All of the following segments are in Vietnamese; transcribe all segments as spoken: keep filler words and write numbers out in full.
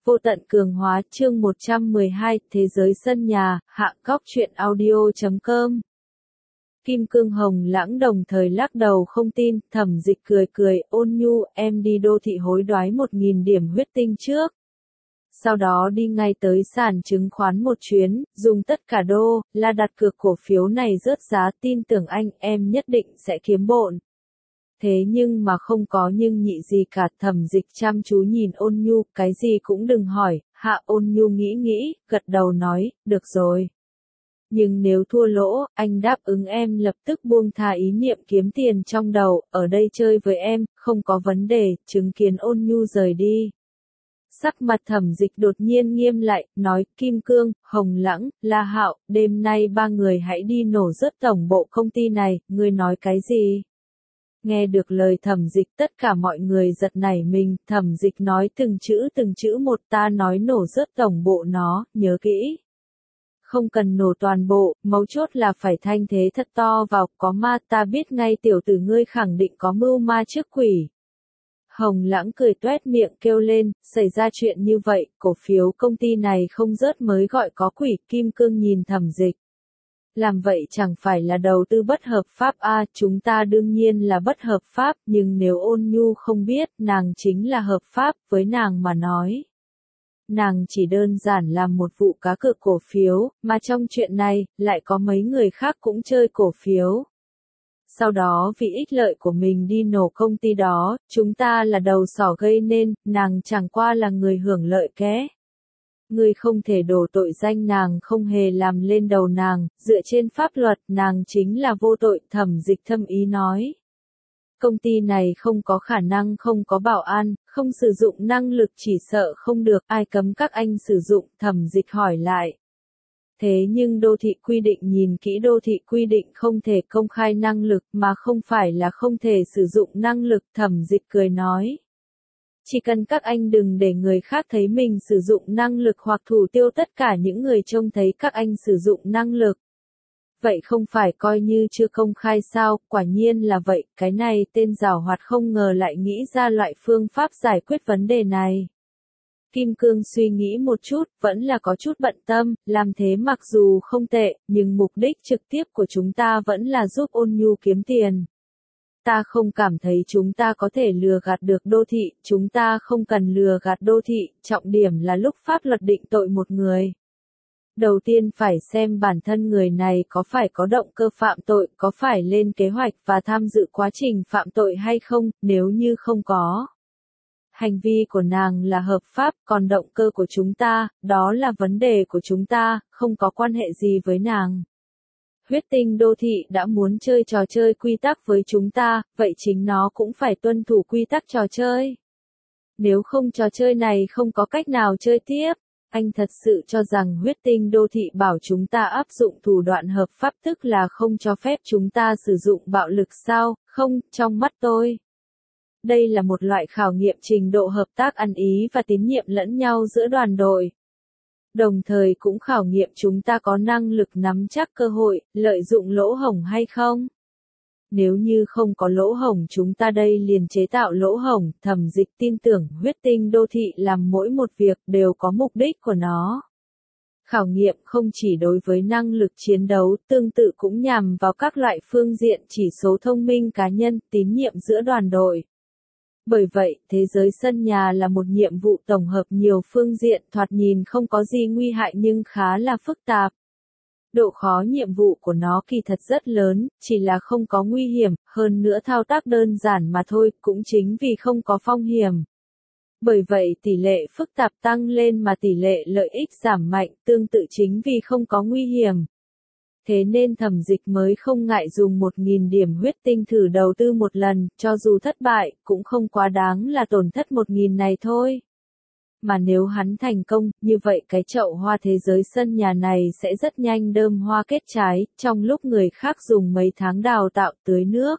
Vô tận cường hóa chương một trăm mười hai Thế giới sân nhà, hạ cóc truyện audio chấm com. Kim Cương Hồng Lãng đồng thời lắc đầu không tin, Thẩm Dịch cười cười, ôn nhu, em đi đô thị hối đoái một nghìn điểm huyết tinh trước. Sau đó đi ngay tới sàn chứng khoán một chuyến, dùng tất cả đô, la đặt cược cổ phiếu này rớt giá, tin tưởng anh, em nhất định sẽ kiếm bộn. Thế nhưng mà không có nhưng nhị gì cả. Thẩm Dịch chăm chú nhìn ôn nhu, cái gì cũng đừng hỏi. Hạ ôn nhu nghĩ nghĩ, gật đầu nói, được rồi. Nhưng nếu thua lỗ, anh đáp ứng em lập tức buông tha ý niệm kiếm tiền trong đầu, ở đây chơi với em, không có vấn đề. Chứng kiến ôn nhu rời đi, sắc mặt Thẩm Dịch đột nhiên nghiêm lại, nói, Kim Cương, Hồng Lãng, La Hạo, đêm nay ba người hãy đi nổ rớt tổng bộ công ty này, ngươi nói cái gì? Nghe được lời Thẩm Dịch tất cả mọi người giật nảy mình, Thẩm Dịch nói từng chữ từng chữ một, ta nói nổ rớt tổng bộ nó, nhớ kỹ. Không cần nổ toàn bộ, mấu chốt là phải thanh thế thật to vào, có ma, ta biết ngay tiểu tử ngươi khẳng định có mưu ma trước quỷ. Hồng Lãng cười toét miệng kêu lên, xảy ra chuyện như vậy, cổ phiếu công ty này không rớt mới gọi có quỷ. Kim Cương nhìn Thẩm Dịch. Làm vậy chẳng phải là đầu tư bất hợp pháp à, chúng ta đương nhiên là bất hợp pháp, nhưng nếu ôn nhu không biết, nàng chính là hợp pháp, với nàng mà nói. Nàng chỉ đơn giản làm một vụ cá cược cổ phiếu, mà trong chuyện này, lại có mấy người khác cũng chơi cổ phiếu. Sau đó vì ích lợi của mình đi nổ công ty đó, chúng ta là đầu sỏ gây nên, nàng chẳng qua là người hưởng lợi ké. Ngươi không thể đổ tội danh nàng không hề làm lên đầu nàng, dựa trên pháp luật nàng chính là vô tội. Thẩm Dịch thâm ý nói. Công ty này không có khả năng không có bảo an, không sử dụng năng lực chỉ sợ không được, ai cấm các anh sử dụng. Thẩm Dịch hỏi lại. Thế nhưng đô thị quy định, nhìn kỹ đô thị quy định không thể công khai năng lực mà không phải là không thể sử dụng năng lực. Thẩm Dịch cười nói. Chỉ cần các anh đừng để người khác thấy mình sử dụng năng lực hoặc thủ tiêu tất cả những người trông thấy các anh sử dụng năng lực. Vậy không phải coi như chưa công khai sao? Quả nhiên là vậy, cái này tên giảo hoạt không ngờ lại nghĩ ra loại phương pháp giải quyết vấn đề này. Kim Cương suy nghĩ một chút, vẫn là có chút bận tâm, làm thế mặc dù không tệ, nhưng mục đích trực tiếp của chúng ta vẫn là giúp ôn nhu kiếm tiền. Ta không cảm thấy chúng ta có thể lừa gạt được đô thị, chúng ta không cần lừa gạt đô thị, trọng điểm là lúc pháp luật định tội một người. Đầu tiên phải xem bản thân người này có phải có động cơ phạm tội, có phải lên kế hoạch và tham dự quá trình phạm tội hay không, nếu như không có. Hành vi của nàng là hợp pháp, còn động cơ của chúng ta, đó là vấn đề của chúng ta, không có quan hệ gì với nàng. Huyết tinh đô thị đã muốn chơi trò chơi quy tắc với chúng ta, vậy chính nó cũng phải tuân thủ quy tắc trò chơi. Nếu không trò chơi này không có cách nào chơi tiếp, anh thật sự cho rằng huyết tinh đô thị bảo chúng ta áp dụng thủ đoạn hợp pháp tức là không cho phép chúng ta sử dụng bạo lực sao? Không, trong mắt tôi. Đây là một loại khảo nghiệm trình độ hợp tác ăn ý và tín nhiệm lẫn nhau giữa đoàn đội. Đồng thời cũng khảo nghiệm chúng ta có năng lực nắm chắc cơ hội, lợi dụng lỗ hổng hay không. Nếu như không có lỗ hổng chúng ta đây liền chế tạo lỗ hổng. Thẩm Dịch tin tưởng huyết tinh đô thị làm mỗi một việc đều có mục đích của nó. Khảo nghiệm không chỉ đối với năng lực chiến đấu, tương tự cũng nhằm vào các loại phương diện chỉ số thông minh cá nhân, tín nhiệm giữa đoàn đội. Bởi vậy, thế giới sân nhà là một nhiệm vụ tổng hợp nhiều phương diện, thoạt nhìn không có gì nguy hại nhưng khá là phức tạp. Độ khó nhiệm vụ của nó kỳ thật rất lớn, chỉ là không có nguy hiểm, hơn nữa thao tác đơn giản mà thôi, cũng chính vì không có phong hiểm. Bởi vậy tỷ lệ phức tạp tăng lên mà tỷ lệ lợi ích giảm mạnh, tương tự chính vì không có nguy hiểm. Thế nên Thẩm Dịch mới không ngại dùng một nghìn điểm huyết tinh thử đầu tư một lần, cho dù thất bại, cũng không quá đáng là tổn thất một nghìn này thôi. Mà nếu hắn thành công, như vậy cái chậu hoa thế giới sân nhà này sẽ rất nhanh đơm hoa kết trái, trong lúc người khác dùng mấy tháng đào tạo tưới nước.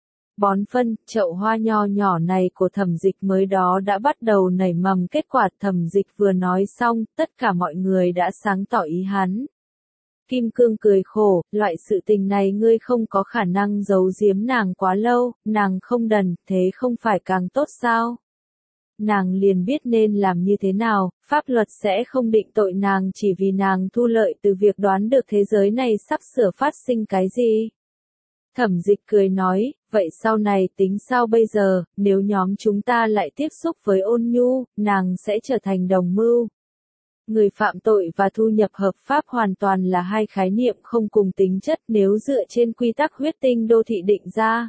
Bón phân, chậu hoa nho nhỏ này của Thẩm Dịch mới đó đã bắt đầu nảy mầm kết quả. Thẩm Dịch vừa nói xong, tất cả mọi người đã sáng tỏ ý hắn. Kim Cương cười khổ, loại sự tình này ngươi không có khả năng giấu giếm nàng quá lâu, nàng không đần, thế không phải càng tốt sao? nàng liền biết nên làm như thế nào, pháp luật sẽ không định tội nàng chỉ vì nàng thu lợi từ việc đoán được thế giới này sắp sửa phát sinh cái gì. Thẩm Dịch cười nói, vậy sau này tính sao bây giờ, nếu nhóm chúng ta lại tiếp xúc với Ôn Nhu, nàng sẽ trở thành đồng mưu. Người phạm tội và thu nhập hợp pháp hoàn toàn là hai khái niệm không cùng tính chất nếu dựa trên quy tắc huyết tinh đô thị định ra.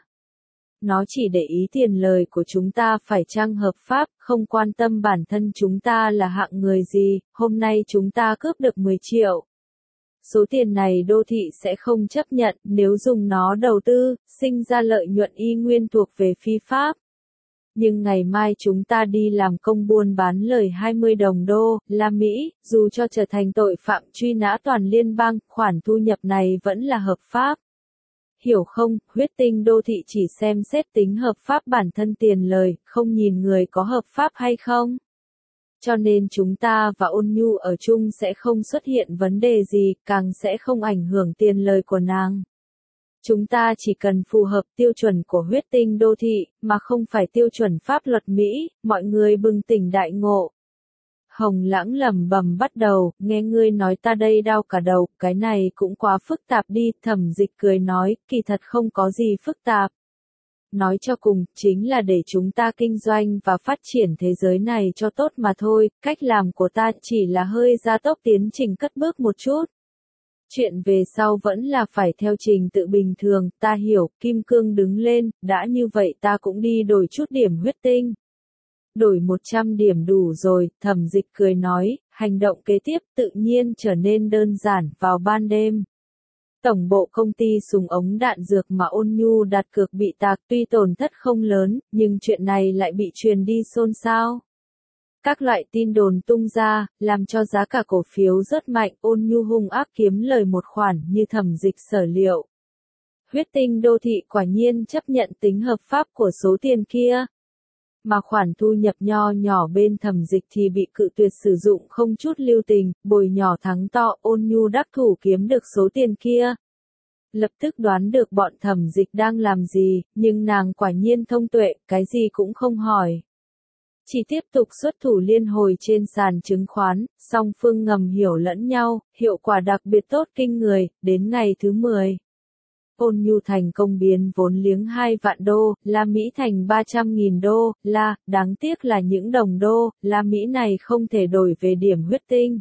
Nó chỉ để ý tiền lời của chúng ta phải chăng hợp pháp, không quan tâm bản thân chúng ta là hạng người gì, hôm nay chúng ta cướp được mười triệu. Số tiền này đô thị sẽ không chấp nhận, nếu dùng nó đầu tư, sinh ra lợi nhuận y nguyên thuộc về phi pháp. Nhưng ngày mai chúng ta đi làm công buôn bán lời hai mươi đồng đô la Mỹ, dù cho trở thành tội phạm truy nã toàn liên bang, khoản thu nhập này vẫn là hợp pháp. Hiểu không, huyết tinh đô thị chỉ xem xét tính hợp pháp bản thân tiền lời, không nhìn người có hợp pháp hay không. Cho nên chúng ta và Ôn Nhu ở chung sẽ không xuất hiện vấn đề gì, càng sẽ không ảnh hưởng tiền lời của nàng. Chúng ta chỉ cần phù hợp tiêu chuẩn của huyết tinh đô thị, mà không phải tiêu chuẩn pháp luật Mỹ, mọi người bừng tỉnh đại ngộ. Hồng Lãng lẩm bẩm bắt đầu, nghe ngươi nói ta đây đau cả đầu, cái này cũng quá phức tạp đi, Thẩm Dịch cười nói, kỳ thật không có gì phức tạp. Nói cho cùng, chính là để chúng ta kinh doanh và phát triển thế giới này cho tốt mà thôi, cách làm của ta chỉ là hơi gia tốc tiến trình cất bước một chút. Chuyện về sau vẫn là phải theo trình tự bình thường, ta hiểu, Kim Cương đứng lên, đã như vậy ta cũng đi đổi chút điểm huyết tinh. Đổi một trăm điểm đủ rồi, Thẩm Dịch cười nói, hành động kế tiếp tự nhiên trở nên đơn giản, vào ban đêm. Tổng bộ công ty súng ống đạn dược mà Ôn Nhu đặt cược bị tạc tuy tổn thất không lớn, nhưng chuyện này lại bị truyền đi xôn xao. Các loại tin đồn tung ra, làm cho giá cả cổ phiếu rất mạnh, Ôn Nhu hung ác kiếm lời một khoản như Thẩm Dịch sở liệu. Huyết tinh đô thị quả nhiên chấp nhận tính hợp pháp của số tiền kia. Mà khoản thu nhập nho nhỏ bên Thẩm Dịch thì bị cự tuyệt sử dụng không chút lưu tình, bồi nhỏ thắng to, Ôn Nhu đắc thủ kiếm được số tiền kia. Lập tức đoán được bọn Thẩm Dịch đang làm gì, nhưng nàng quả nhiên thông tuệ, cái gì cũng không hỏi. Chỉ tiếp tục xuất thủ liên hồi trên sàn chứng khoán, song phương ngầm hiểu lẫn nhau, hiệu quả đặc biệt tốt kinh người, đến ngày thứ mười. Ôn Nhu thành công biến vốn liếng hai vạn đô la Mỹ thành ba trăm nghìn đô la, đáng tiếc là những đồng đô la Mỹ này không thể đổi về điểm huyết tinh.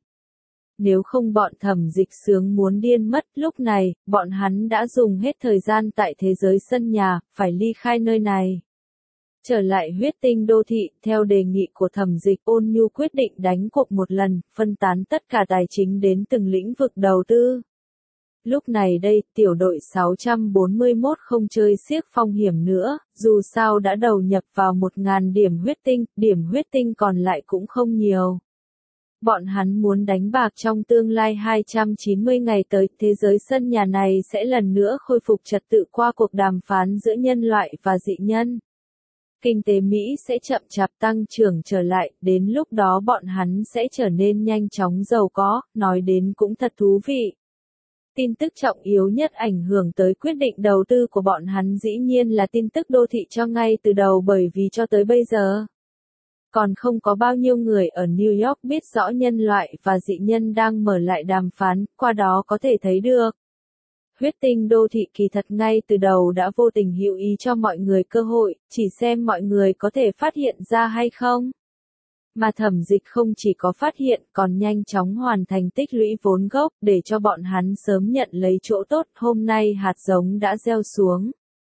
Nếu không bọn Thẩm Dịch sướng muốn điên mất, lúc này, bọn hắn đã dùng hết thời gian tại thế giới sân nhà, phải ly khai nơi này. Trở lại huyết tinh đô thị, theo đề nghị của Thẩm Dịch, Ôn Nhu quyết định đánh cuộc một lần, phân tán tất cả tài chính đến từng lĩnh vực đầu tư. Lúc này đây, tiểu đội sáu trăm bốn mươi mốt không chơi xiếc phong hiểm nữa, dù sao đã đầu nhập vào một nghìn điểm huyết tinh, điểm huyết tinh còn lại cũng không nhiều. Bọn hắn muốn đánh bạc trong tương lai hai trăm chín mươi ngày tới, thế giới sân nhà này sẽ lần nữa khôi phục trật tự qua cuộc đàm phán giữa nhân loại và dị nhân. Kinh tế Mỹ sẽ chậm chạp tăng trưởng trở lại, đến lúc đó bọn hắn sẽ trở nên nhanh chóng giàu có, nói đến cũng thật thú vị. Tin tức trọng yếu nhất ảnh hưởng tới quyết định đầu tư của bọn hắn dĩ nhiên là tin tức đô thị cho ngay từ đầu, bởi vì cho tới bây giờ, còn không có bao nhiêu người ở New York biết rõ nhân loại và dị nhân đang mở lại đàm phán, qua đó có thể thấy được. Huyết tinh đô thị kỳ thật ngay từ đầu đã vô tình hữu ý cho mọi người cơ hội, chỉ xem mọi người có thể phát hiện ra hay không. Mà Thẩm Dịch không chỉ có phát hiện, còn nhanh chóng hoàn thành tích lũy vốn gốc, để cho bọn hắn sớm nhận lấy chỗ tốt, hôm nay hạt giống đã gieo xuống.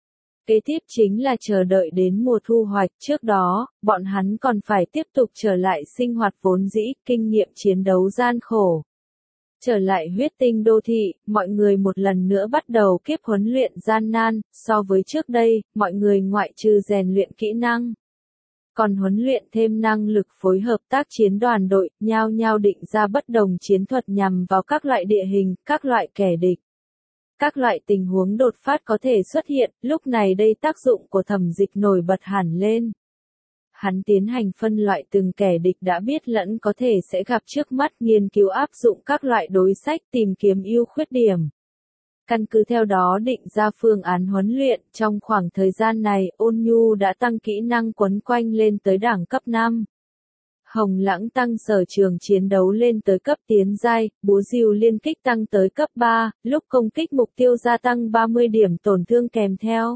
Kế tiếp chính là chờ đợi đến mùa thu hoạch, trước đó, bọn hắn còn phải tiếp tục trở lại sinh hoạt vốn dĩ, kinh nghiệm chiến đấu gian khổ. Trở lại huyết tinh đô thị, mọi người một lần nữa bắt đầu kiếp huấn luyện gian nan, so với trước đây, mọi người ngoại trừ rèn luyện kỹ năng, còn huấn luyện thêm năng lực phối hợp tác chiến đoàn đội, nhao nhao định ra bất đồng chiến thuật nhằm vào các loại địa hình, các loại kẻ địch. Các loại tình huống đột phát có thể xuất hiện, lúc này đây tác dụng của Thẩm Dịch nổi bật hẳn lên. Hắn tiến hành phân loại từng kẻ địch đã biết lẫn có thể sẽ gặp trước mắt, nghiên cứu áp dụng các loại đối sách, tìm kiếm ưu khuyết điểm. Căn cứ theo đó định ra phương án huấn luyện, trong khoảng thời gian này, Ôn Nhu đã tăng kỹ năng quấn quanh lên tới đẳng cấp năm. Hồng Lãng tăng sở trường chiến đấu lên tới cấp tiến giai, búa rìu liên kích tăng tới cấp ba, lúc công kích mục tiêu gia tăng ba mươi điểm tổn thương kèm theo.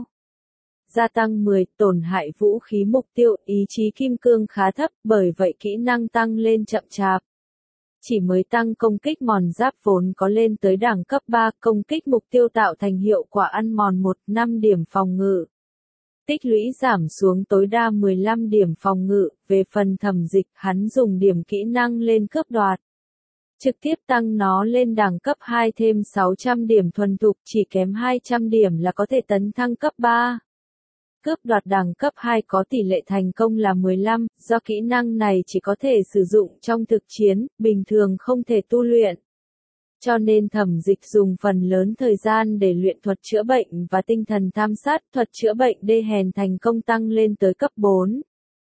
Gia tăng mười, tổn hại vũ khí mục tiêu, ý chí kim cương khá thấp, bởi vậy kỹ năng tăng lên chậm chạp. Chỉ mới tăng công kích mòn giáp vốn có lên tới đẳng cấp ba, công kích mục tiêu tạo thành hiệu quả ăn mòn một, năm điểm phòng ngự. Tích lũy giảm xuống tối đa mười lăm điểm phòng ngự, về phần Thẩm Dịch, hắn dùng điểm kỹ năng lên cướp đoạt. Trực tiếp tăng nó lên đẳng cấp hai thêm sáu trăm điểm thuần thục, chỉ kém hai trăm điểm là có thể tấn thăng cấp ba. Cướp đoạt đẳng cấp hai có tỷ lệ thành công là mười lăm, do kỹ năng này chỉ có thể sử dụng trong thực chiến, bình thường không thể tu luyện. Cho nên Thẩm Dịch dùng phần lớn thời gian để luyện thuật chữa bệnh và tinh thần tham sát, thuật chữa bệnh đê hèn thành công tăng lên tới cấp bốn.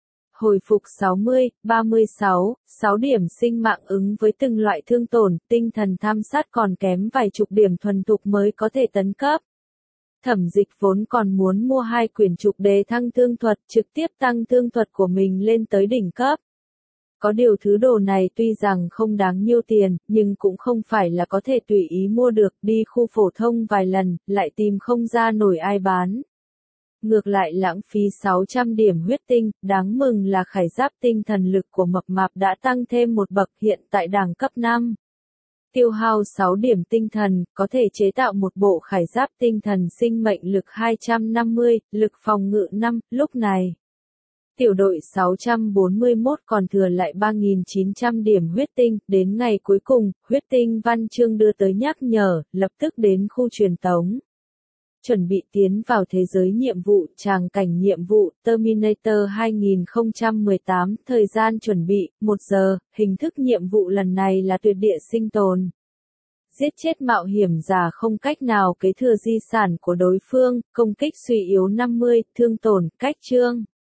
Hồi phục sáu mươi, ba mươi sáu, sáu điểm sinh mạng ứng với từng loại thương tổn, tinh thần tham sát còn kém vài chục điểm thuần thục mới có thể tấn cấp. Thẩm Dịch vốn còn muốn mua hai quyển trục đề thăng thương thuật, trực tiếp tăng thương thuật của mình lên tới đỉnh cấp. Có điều thứ đồ này tuy rằng không đáng nhiêu tiền, nhưng cũng không phải là có thể tùy ý mua được, đi khu phổ thông vài lần, lại tìm không ra nổi ai bán. Ngược lại lãng phí sáu trăm điểm huyết tinh, đáng mừng là khải giáp tinh thần lực của mập mạp đã tăng thêm một bậc hiện tại đẳng cấp năm. Tiêu hao sáu điểm tinh thần, có thể chế tạo một bộ khải giáp tinh thần sinh mệnh lực hai trăm năm mươi, lực phòng ngự năm, lúc này. Tiểu đội sáu trăm bốn mươi mốt còn thừa lại ba nghìn chín trăm điểm huyết tinh, đến ngày cuối cùng, huyết tinh văn chương đưa tới nhắc nhở, lập tức đến khu truyền tống. Chuẩn bị tiến vào thế giới nhiệm vụ, tràng cảnh nhiệm vụ, Terminator hai không một tám, thời gian chuẩn bị, một giờ, hình thức nhiệm vụ lần này là tuyệt địa sinh tồn. Giết chết mạo hiểm giả không cách nào kế thừa di sản của đối phương, công kích suy yếu năm mươi, thương tổn, cách chương.